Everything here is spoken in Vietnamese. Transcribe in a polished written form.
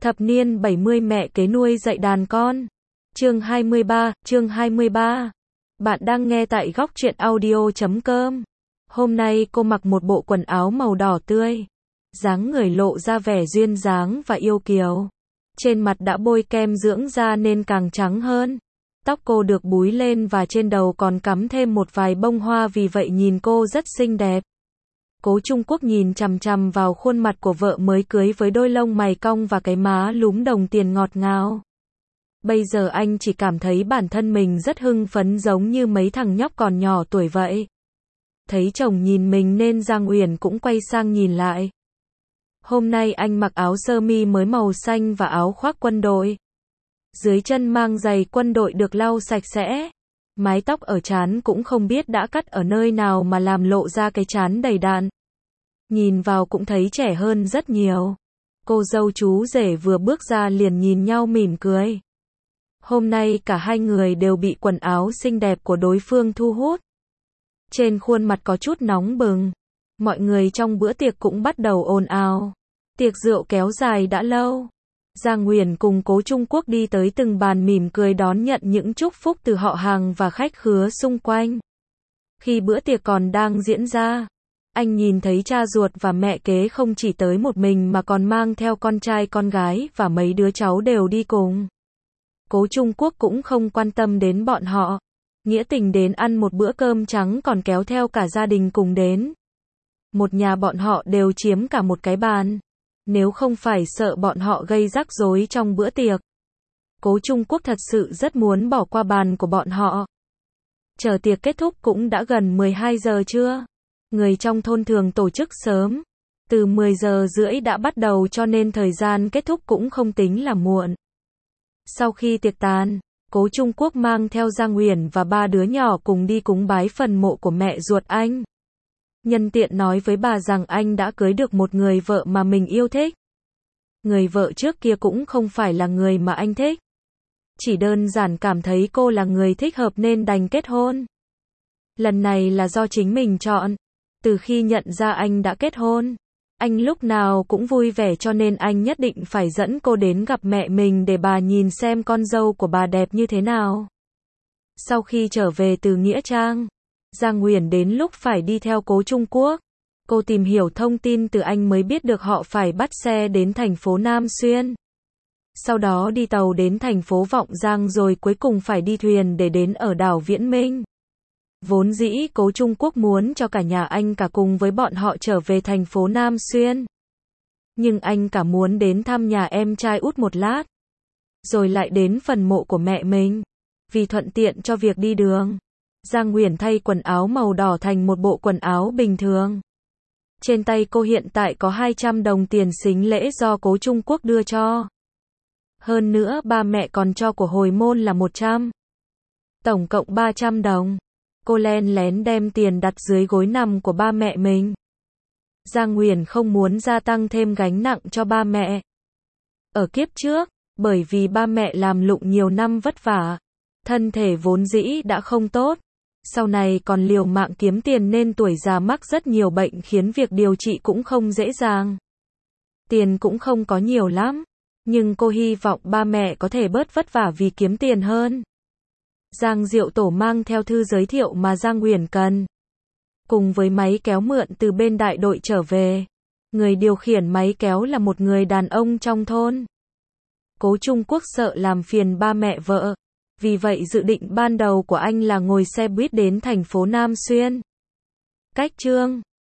Thập niên 70 mẹ kế nuôi dạy đàn con. Chương 23. Bạn đang nghe tại góc truyện audio.com. Hôm nay cô mặc một bộ quần áo màu đỏ tươi. Dáng người lộ ra vẻ duyên dáng và yêu kiều. Trên mặt đã bôi kem dưỡng da nên càng trắng hơn. Tóc cô được búi lên và trên đầu còn cắm thêm một vài bông hoa, vì vậy nhìn cô rất xinh đẹp. Cố Trung Quốc nhìn chằm chằm vào khuôn mặt của vợ mới cưới với đôi lông mày cong và cái má lúm đồng tiền ngọt ngào. Bây giờ anh chỉ cảm thấy bản thân mình rất hưng phấn, giống như mấy thằng nhóc còn nhỏ tuổi vậy. Thấy chồng nhìn mình nên Giang Uyển cũng quay sang nhìn lại. Hôm nay anh mặc áo sơ mi mới màu xanh và áo khoác quân đội. Dưới chân mang giày quân đội được lau sạch sẽ. Mái tóc ở trán cũng không biết đã cắt ở nơi nào mà làm lộ ra cái trán đầy đặn. Nhìn vào cũng thấy trẻ hơn rất nhiều. Cô dâu chú rể vừa bước ra liền nhìn nhau mỉm cười. Hôm nay cả hai người đều bị quần áo xinh đẹp của đối phương thu hút. Trên khuôn mặt có chút nóng bừng. Mọi người trong bữa tiệc cũng bắt đầu ồn ào. Tiệc rượu kéo dài đã lâu. Giang Uyển cùng Cố Trung Quốc đi tới từng bàn mỉm cười đón nhận những chúc phúc từ họ hàng và khách khứa xung quanh. Khi bữa tiệc còn đang diễn ra, anh nhìn thấy cha ruột và mẹ kế không chỉ tới một mình mà còn mang theo con trai con gái và mấy đứa cháu đều đi cùng. Cố Trung Quốc cũng không quan tâm đến bọn họ. Nghĩa tình đến ăn một bữa cơm trắng còn kéo theo cả gia đình cùng đến. Một nhà bọn họ đều chiếm cả một cái bàn. Nếu không phải sợ bọn họ gây rắc rối trong bữa tiệc, Cố Trung Quốc thật sự rất muốn bỏ qua bàn của bọn họ. Chờ tiệc kết thúc cũng đã gần 12 giờ trưa. Người trong thôn thường tổ chức sớm. Từ 10 giờ rưỡi đã bắt đầu, cho nên thời gian kết thúc cũng không tính là muộn. Sau khi tiệc tàn, Cố Trung Quốc mang theo Giang Uyển và ba đứa nhỏ cùng đi cúng bái phần mộ của mẹ ruột anh. Nhân tiện nói với bà rằng anh đã cưới được một người vợ mà mình yêu thích. Người vợ trước kia cũng không phải là người mà anh thích. Chỉ đơn giản cảm thấy cô là người thích hợp nên đành kết hôn. Lần này là do chính mình chọn. Từ khi nhận ra anh đã kết hôn, anh lúc nào cũng vui vẻ, cho nên anh nhất định phải dẫn cô đến gặp mẹ mình để bà nhìn xem con dâu của bà đẹp như thế nào. Sau khi trở về từ Nghĩa Trang, Giang Uyển đến lúc phải đi theo Cố Trung Quốc. Cô tìm hiểu thông tin từ anh mới biết được họ phải bắt xe đến thành phố Nam Xuyên. Sau đó đi tàu đến thành phố Vọng Giang, rồi cuối cùng phải đi thuyền để đến ở đảo Viễn Minh. Vốn dĩ Cố Trung Quốc muốn cho cả nhà anh cả cùng với bọn họ trở về thành phố Nam Xuyên. Nhưng anh cả muốn đến thăm nhà em trai út một lát. Rồi lại đến phần mộ của mẹ mình. Vì thuận tiện cho việc đi đường, Giang Uyển thay quần áo màu đỏ thành một bộ quần áo bình thường. Trên tay cô hiện tại có 200 đồng tiền sính lễ do Cố Trung Quốc đưa cho. Hơn nữa ba mẹ còn cho của hồi môn là 100. Tổng cộng 300 đồng. Cô len lén đem tiền đặt dưới gối nằm của ba mẹ mình. Giang Uyển không muốn gia tăng thêm gánh nặng cho ba mẹ. Ở kiếp trước, bởi vì ba mẹ làm lụng nhiều năm vất vả, thân thể vốn dĩ đã không tốt. Sau này còn liều mạng kiếm tiền nên tuổi già mắc rất nhiều bệnh, khiến việc điều trị cũng không dễ dàng. Tiền cũng không có nhiều lắm, nhưng cô hy vọng ba mẹ có thể bớt vất vả vì kiếm tiền hơn. Giang Diệu Tổ mang theo thư giới thiệu mà Giang Uyển cần, cùng với máy kéo mượn từ bên đại đội trở về. Người điều khiển máy kéo là một người đàn ông trong thôn. Cố Trung Quốc sợ làm phiền ba mẹ vợ, vì vậy dự định ban đầu của anh là ngồi xe buýt đến thành phố Nam Xuyên. Cách Chương